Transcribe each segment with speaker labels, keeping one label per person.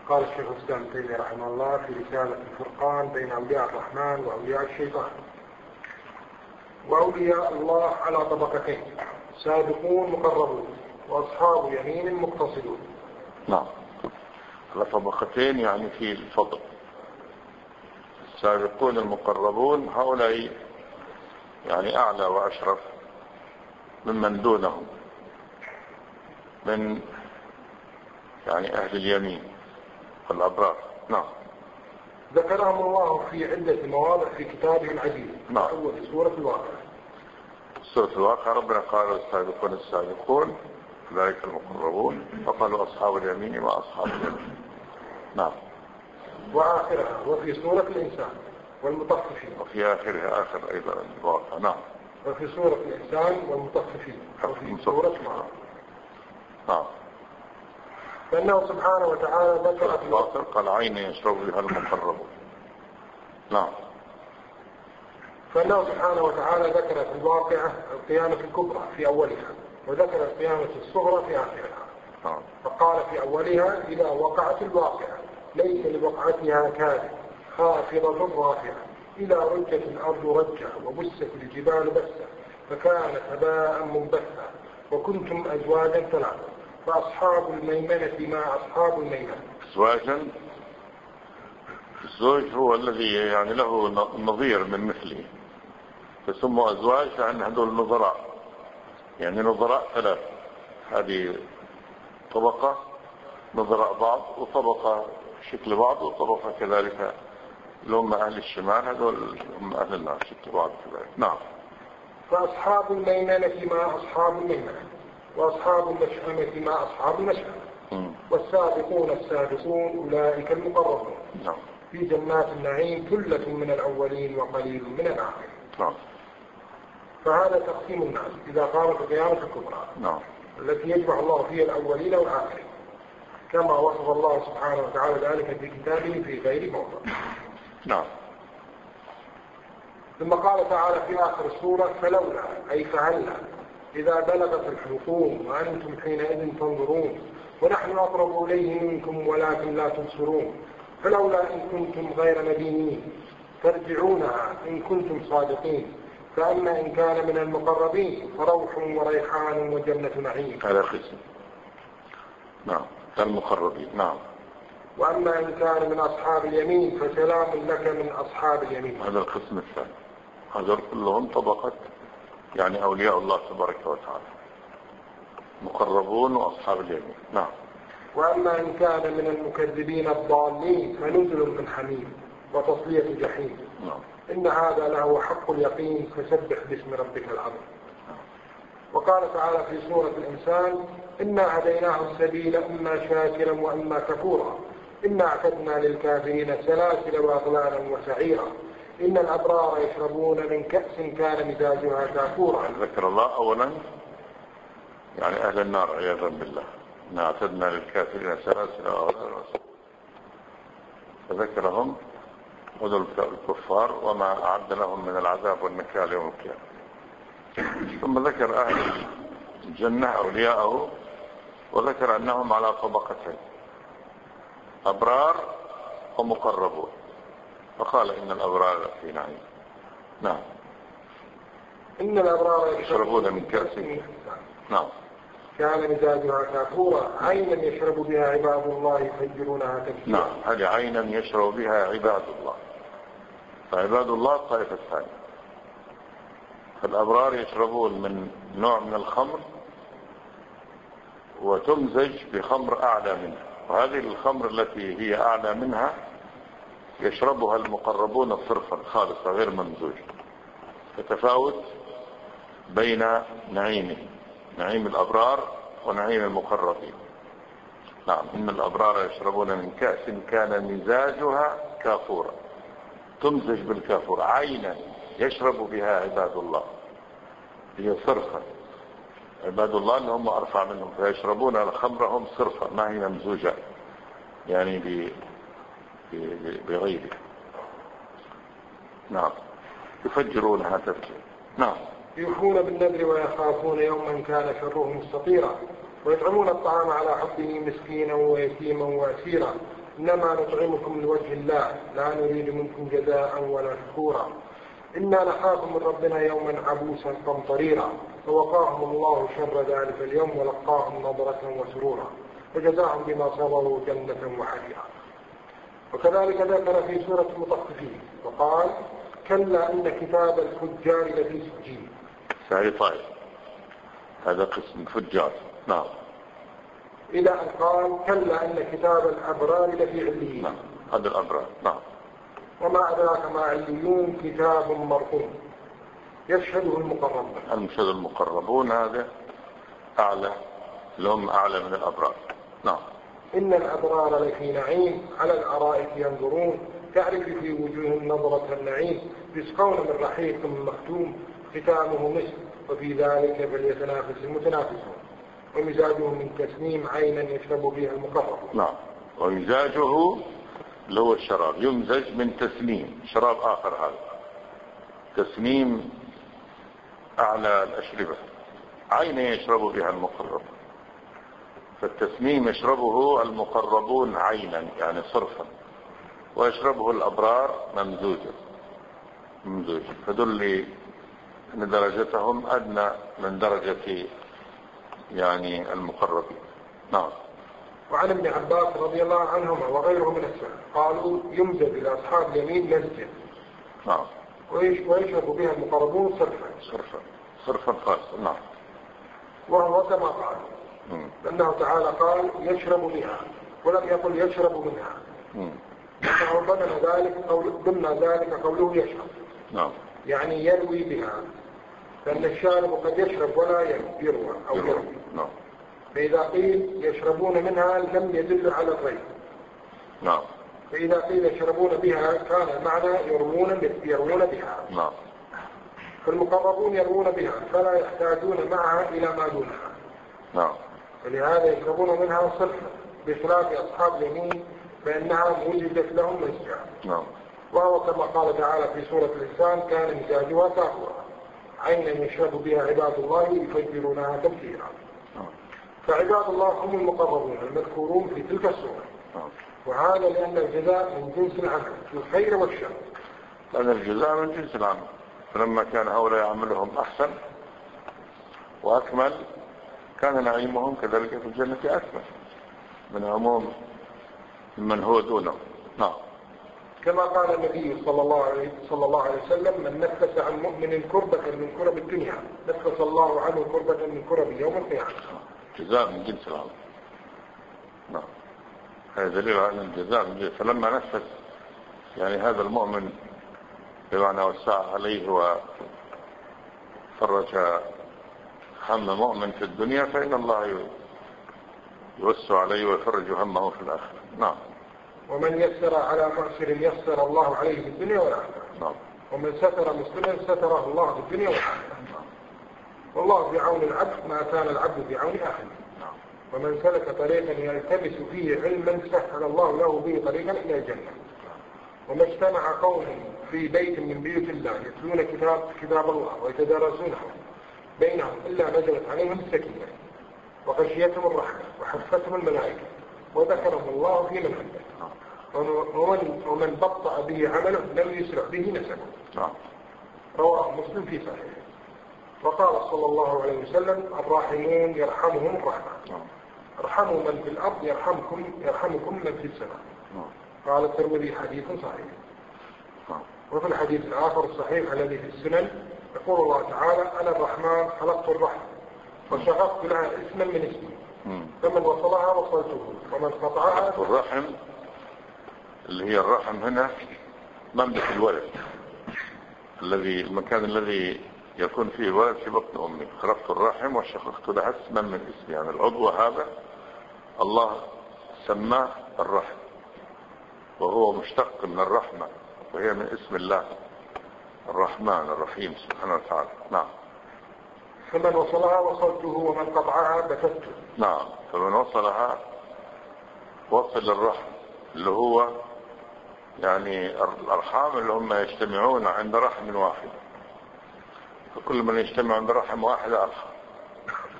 Speaker 1: قال الشيخ الإسلام ابن تيمية رحمه الله في رسالة الفرقان بين أولياء الرحمن وأولياء الشيطان: وأولياء الله على طبقتين، سابقون مقربون وأصحاب يمين مقتصدون.
Speaker 2: نعم، على طبقتين يعني في الفضل. السابقون المقربون هؤلاء يعني أعلى وأشرف ممن دونهم من يعني أهل اليمين والأبرار. نعم.
Speaker 1: ذكرهم الله في عدة مواضع في كتابه العزيز.
Speaker 2: نعم.
Speaker 1: أول سورة الواقع.
Speaker 2: سورة الواقع ربنا قال: السابقون السابقون أولئك المقربون، وقالوا أصحاب اليمين ما أصحاب اليمين. نعم.
Speaker 1: وآخرها وفي سورة الإنسان والمطففين.
Speaker 2: وفي آخرها آخر أيضا الواقع. نعم.
Speaker 1: وفي سورة الإنسان والمطففين. وفي سورة الواقع.
Speaker 2: نعم.
Speaker 1: فإنه سبحانه وتعالى ذكر في
Speaker 2: الواقع قال: عين يشرب بها المقربون. نعم.
Speaker 1: فإنه سبحانه وتعالى ذكر في الواقعة القيامة الكبرى في أولها، وذكر القيامة الصغرى في آخرها.
Speaker 2: نعم.
Speaker 1: فقال في أولها: إذا وقعت الواقعة ليس لوقعتها كاذب خافضة رافعة، إذا رجت الأرض رجة وبست الجبال بسة فكانت هباء منبثا وكنتم أزواجا ثلاثة فأصحاب الميمنة ما أصحاب الميمنة.
Speaker 2: أزواجا، الزوج هو الذي يعني له نظير من مثله، فسموا أزواج لأن هذول نظراء، يعني نظراء ثلاث. هذه طبقة نظراء بعض، وطبقة شكل بعض، وطبقة كذلك اللي هم أهل الشمال، هذول هم أهل النار شكل بعض كذلك. نعم.
Speaker 1: فأصحاب الميمنة ما أصحاب الميمنة، وأصحاب المشأمة ما أصحاب المشأمة، والسابقون السابقون أولئك المقربون.
Speaker 2: نعم.
Speaker 1: في جنات النعيم ثلة من الأولين وقليل من الآخرين.
Speaker 2: نعم.
Speaker 1: فهذا تقسيم الناس إذا قامت القيامة الكبرى.
Speaker 2: نعم.
Speaker 1: التي يجمع الله فيها الأولين والآخرين، كما وصف الله سبحانه وتعالى ذلك في كتابه في غير موضع.
Speaker 2: نعم.
Speaker 1: ثم قال تعالى في آخر السورة: فلولا أي فهلا إذا بلغت الحلقوم وأنتم حينئذ تنظرون ونحن أقرب إليه منكم ولكن لا تبصرون، فلولا إن كنتم غير مدينين ترجعونها إن كنتم صادقين، فأما إن كان من المقربين فروح وريحان وجنة نعيم.
Speaker 2: هذا قسم. نعم. المقربين. نعم.
Speaker 1: وأما إن كان من أصحاب اليمين فسلام لك من أصحاب اليمين.
Speaker 2: هذا القسم الثاني. هذول كلهم طبقة يعني أولياء الله تبارك وتعالى، مقربون وأصحاب اليمين. نعم.
Speaker 1: وأما إن كان من المكذبين الضالين فنزل من حميم وتصلية جحيم.
Speaker 2: نعم.
Speaker 1: إن هذا له حق اليقين فسبح باسم ربك العظيم. وقال تعالى في سورة الإنسان: إنا هديناه السبيل إما شاكرا وإما كفورا، إنا أعتدنا للكافرين سلاسل وأغلالا وسعيرا، إن الأبرار يشربون من كأس كان مزاجها كافورا.
Speaker 2: ذكر الله أولا يعني أهل النار عياذا بالله، إنا أعتدنا للكافرين سلاسل وأغلالا وسعيرا، فذكرهم هذول الكفار وما أعد لهم من العذاب والنكال يوم القيامة. ثم ذكر أهل الجنة أولياءه، وذكر أنهم على طبقتين: أبرار ومقربون، فقال إن الأبرار في نعيم. نعم.
Speaker 1: إن الأبرار
Speaker 2: يشربون من كأس. نعم.
Speaker 1: كان مزاجها كافورا، عينا يشرب بها عباد الله يفجرونها تفجيرا.
Speaker 2: نعم. هذه عينا يشرب بها عباد الله، فعباد الله الطائفة الثانية. فالأبرار يشربون من نوع من الخمر وتمزج بخمر أعلى منها، وهذه الخمر التي هي أعلى منها يشربها المقربون صرفا خالصة غير ممزوج، فتفاوت بين نعيم الأبرار ونعيم المقربين. نعم. إن الأبرار يشربون من كأس كان مزاجها كافورا، تمزج بالكافور، عينا يشرب بها عباد الله، هي صرفا. عباد الله اللي هم أرفع منهم فيشربون خمرهم صرفا ما هي ممزوجة يعني بغيره. نعم. يفجرونها تفجيرا. نعم.
Speaker 1: يوفون بالنذر ويخافون يوما كان شره مستطيرا، ويطعمون الطعام على حبه مسكينا ويتيما واسيرا إنما نطعمكم لوجه الله لا نريد منكم جزاء ولا شكورا إنا نخاف من ربنا يوما عبوسا قمطريرا فوقاهم الله شر ذلك اليوم ولقاهم نضرة وسرورا وجزاهم بما صبروا جنة وحريرا. وكذلك ذكر في سورة المطففين وقال كلا إن كتاب الفجار لفي سجين.
Speaker 2: طيب هذا قسم فجار. نعم.
Speaker 1: إلى أن قال كلا إن كتاب الأبرار لفي عليين.
Speaker 2: نعم هذا الأبرار. نعم.
Speaker 1: وما أدراك ما عليون كتاب مرقوم يشهده المقربون.
Speaker 2: المشهد المقربون هذا أعلى لهم أعلى من الأبرار. نعم.
Speaker 1: إن الأبرار لفي نعيم على الأرائك ينظرون تعرف في وجوههم نظرة النعيم يسقون من رحيق مختوم ختامه مسك وفي ذلك فليتنافس المتنافسون ومزاجه من تسنيم عينا يشرب بها المقربون.
Speaker 2: نعم. ومزاجه اللي هو الشراب يمزج من تسنيم شراب آخر. هذا تسنيم أعلى الأشربة عين يشرب بها المقربون. فالتسنيم يشربه المقربون عينا يعني صرفا ويشربه الأبرار ممزوجا فدل أن درجتهم أدنى من درجة يعني المقربين. نعم.
Speaker 1: وعن ابن عباس رضي الله عنهما وغيره من السلف قالوا يمزج لأصحاب اليمين مزجا.
Speaker 2: نعم.
Speaker 1: ويشرب بها المقربون
Speaker 2: صرفا خاصا. نعم.
Speaker 1: وهو كما قال لأنه تعالى قال يشرب بها ولم يقل يشرب منها. ضمن ذلك قوله يشرب.
Speaker 2: نعم.
Speaker 1: يعني يروي بها لأن الشارب قد يشرب ولا يروى أو يروي.
Speaker 2: نعم.
Speaker 1: فإذا قيل يشربون منها لم يدل على الري.
Speaker 2: نعم.
Speaker 1: فإذا قيل يشربون بها كان المعنى يروون بها.
Speaker 2: نعم.
Speaker 1: فالمقربون يروون بها فلا يحتاجون معها إلى ما دونها.
Speaker 2: نعم.
Speaker 1: فلهذا يشربون منها صرفا بخلاف أصحاب اليمين فإنها وجدت لهم مزجا.
Speaker 2: نعم.
Speaker 1: وهو كما قال تعالى في سورة الإنسان كان مزاجها كافورا عينا يشرب بها عباد الله يفجرونها تفجيرا. فعباد الله هم المقربون المذكورون في تلك السورة. وهذا لأن الجزاء من جنس العمل في الخير والشر.
Speaker 2: لأن الجزاء من جنس العمل فلما كان هؤلاء عملهم أحسن وأكمل كان نعيمهم كذلك في الجنة أكمل من عموم من هو دونه. نعم.
Speaker 1: كما قال النبي صلى الله عليه وسلم من نفس عن مؤمن كربة من كرب الدنيا نفس الله عنه كربة من كرب يوم القيامة.
Speaker 2: جزاء من جنس العمل. نعم. هذا دليل على الجزاء من جنس. فلما نفس يعني هذا المؤمن بمعنى وسع عليه وفرج هم مؤمن في الدنيا فإن الله يوسع عليه ويفرج همه في الآخرة. نعم.
Speaker 1: ومن يسر على معسر يسر الله عليه في الدنيا والآخرة.
Speaker 2: نعم.
Speaker 1: ومن ستر مسلما ستره الله في الدنيا والآخرة. والله في عون العبد ما كان العبد في عون أخيه. ومن سلك طريقا يلتمس فيه علما سهل الله له به طريقا إلى الجنة. وما اجتمع قوم في بيت من بيوت الله يتلون كتاب الله ويتدارسونه بينهم إلا نزلت عليهم السكينة وغشيتهم الرحمة وحفتهم الملائكة وذكرهم الله في من عنده. ومن بطأ به عمله لم يسرع به نسبه. رواه مسلم في صحيحه. وقال صلى الله عليه وسلم الراحمون يرحمهم الرحمن. ارحموا من في الأرض يرحمكم من في السماء. قال الترمذي حديث صحيح. وفي الحديث الآخر الصحيح الذي في السنن يقول الله تعالى أنا الرحمن خلقت الرحمة وشققت لها اسما من اسمي فمن وصلها وصلته ومن قطعها.
Speaker 2: الرحم اللي هي الرحم هنا مملك الولد المكان الذي يكون فيه الولد في بطن أمي. خلقت الرحم وشققت لها اسما من اسمي يعني العضو هذا الله سماه الرحم وهو مشتق من الرحمة وهي من اسم الله الرحمن الرحيم سبحانه وتعالى. نعم.
Speaker 1: فمن وصلها وصلته ومن قطعها بكته.
Speaker 2: نعم. فمن وصلها وصل الرحم اللي هو يعني الأرحام اللي هم يجتمعون عند رحم واحد فكل من يجتمع عند رحم واحد أرحم.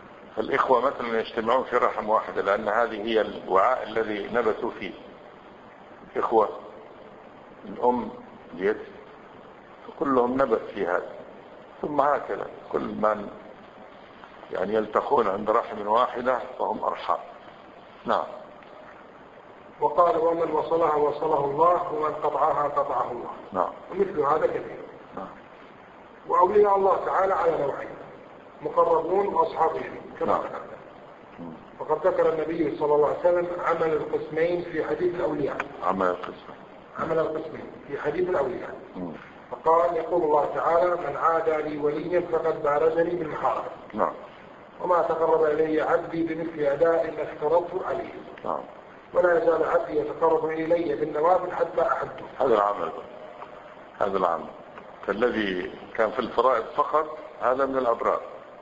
Speaker 2: فالإخوة مثلا يجتمعون في رحم واحد لأن هذه هي الوعاء الذي نبتوا فيه إخوة الأم جد، كلهم نبت في هذا. ثم هكذا كل من يعني يلتقون عند رحم واحدة فهم أرحام. نعم.
Speaker 1: وقال ومن وصلها وصله الله ومن قطعها قطعه الله.
Speaker 2: نعم.
Speaker 1: ومثل هذا كثير.
Speaker 2: نعم.
Speaker 1: وأولياء الله تعالى على نوعين، مقربون وأصحاب اليمين كما ذكرنا. وقد ذكر النبي صلى الله عليه وسلم عمل القسمين في حديث الأولياء. عمل القسمين في حديث الأولياء. فقال يقول الله تعالى من عادى لي وليا فقد بارزني بالمحاربة.
Speaker 2: نعم.
Speaker 1: وما تقرب إلي عبدي بمثل أداء ما افترضت عليه.
Speaker 2: نعم.
Speaker 1: ولا يزال عبدي يتقرب إلي بالنوافل حتى أحبه.
Speaker 2: هذا العمل فالذي كان في الفرائض فقط هذا من الأبرار،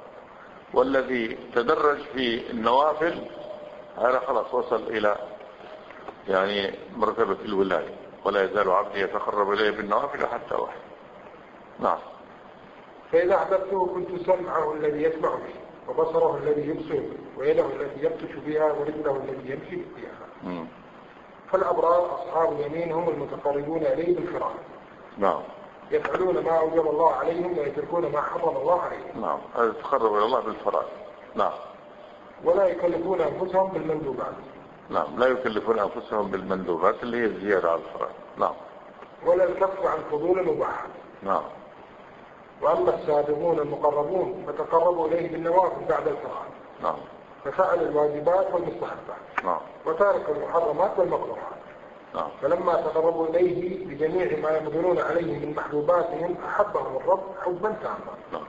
Speaker 2: والذي تدرج في النوافل هذا خلاص وصل إلى يعني مرتبة الولاية. ولا يزال عبدي يتقرب إلي بالنوافل حتى واحد. نعم.
Speaker 1: فإذا أحببته كنت سمعه الذي يسمع به، وبصره الذي يبصر به، ويده التي يبطش بها، ورجله الذي يمشي بها. فالأبرار أصحاب اليمين هم المتقربون إليه بالفرائض.
Speaker 2: نعم.
Speaker 1: يفعلون ما أوجب الله عليهم ويتركون ما حرم الله عليهم.
Speaker 2: نعم. هذا يتقرب إلى الله بالفرائض. نعم.
Speaker 1: ولا يكلفون أنفسهم بالمندوبات.
Speaker 2: نعم. لا يكلفون أنفسهم بالمندوبات اللي هي الزيادة على الفرائض. نعم.
Speaker 1: ولا الكف عن فضول المباحات.
Speaker 2: نعم.
Speaker 1: وأما السابقون المقربون فتقربوا إليه بالنوافل بعد الفرائض.
Speaker 2: نعم.
Speaker 1: ففعل الواجبات والمستحبات.
Speaker 2: نعم.
Speaker 1: وتارك المحرمات والمكروهات.
Speaker 2: نعم.
Speaker 1: فلما تقربوا إليه بجميع ما يقدرون عليه من محبوباتهم أحبهم الرب حبا تاما.
Speaker 2: نعم.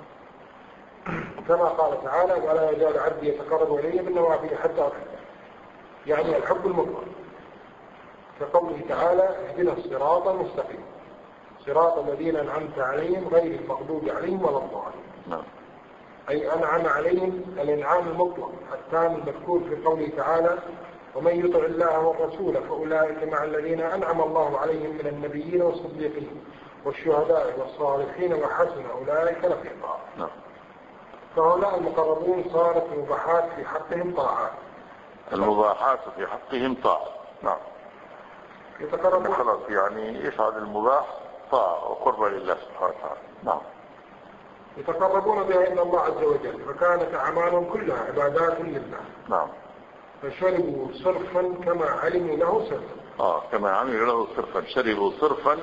Speaker 1: كما قال تعالى ولا يزال عبدي يتقرب إلي بالنوافل حتى أحبه، يعني الحب المطلق. كقوله تعالى اهدنا الصراط المستقيم صراط الذين أنعمت عليهم غير المغضوب عليهم ولا الضالين.
Speaker 2: نعم.
Speaker 1: أي أنعم عليهم الإنعام المطلق التام المذكور في قوله تعالى ومن يطع الله والرسول فأولئك مع الذين أنعم الله عليهم من النبيين والصديقين والشهداء والصالحين وحسن أولئك رفيقا.
Speaker 2: نعم.
Speaker 1: فهؤلاء المقربون صارت المباحات في حقهم طاعات.
Speaker 2: المباحات في حقهم طاعة. نعم.
Speaker 1: يتقربون
Speaker 2: خلاص يعني يفعل المباح طاعة وقرب لله سبحانه وتعالى. نعم.
Speaker 1: يتقربون بها إلى الله عز وجل، فكانت أعمالهم كلها عبادات لله.
Speaker 2: نعم.
Speaker 1: فشربوا صرفا كما علموا له صرفا.
Speaker 2: كما عملوا له صرفا، شربوا صرفا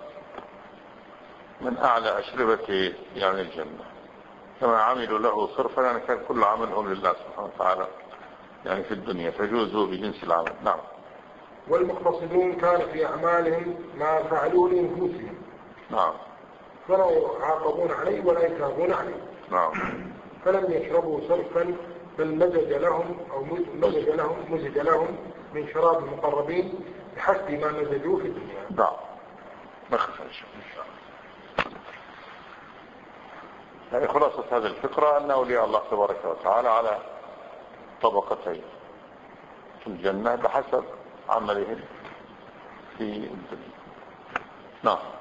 Speaker 2: من أعلى أشربة يعني الجنة. كما عملوا له صرفا يعني كان كل عملهم لله سبحانه وتعالى يعني في الدنيا، فجوزوا بجنس العمل. نعم.
Speaker 1: والمقتصدون كان في أعمالهم ما فعلوا لأنفسهم.
Speaker 2: نعم.
Speaker 1: فلا يعاقبون عليه ولا يثابون عليه.
Speaker 2: نعم.
Speaker 1: فلم يشربوا صرفا بل مزج لهم من شراب المقربين بحسب ما مزجوه في الدنيا.
Speaker 2: نعم. نخف إن شاء الله. يعني خلاصة هذه الفكرة أن أولياء الله تبارك وتعالى على طبقتين في الجنة بحسب عملهم في الدنيا. نعم.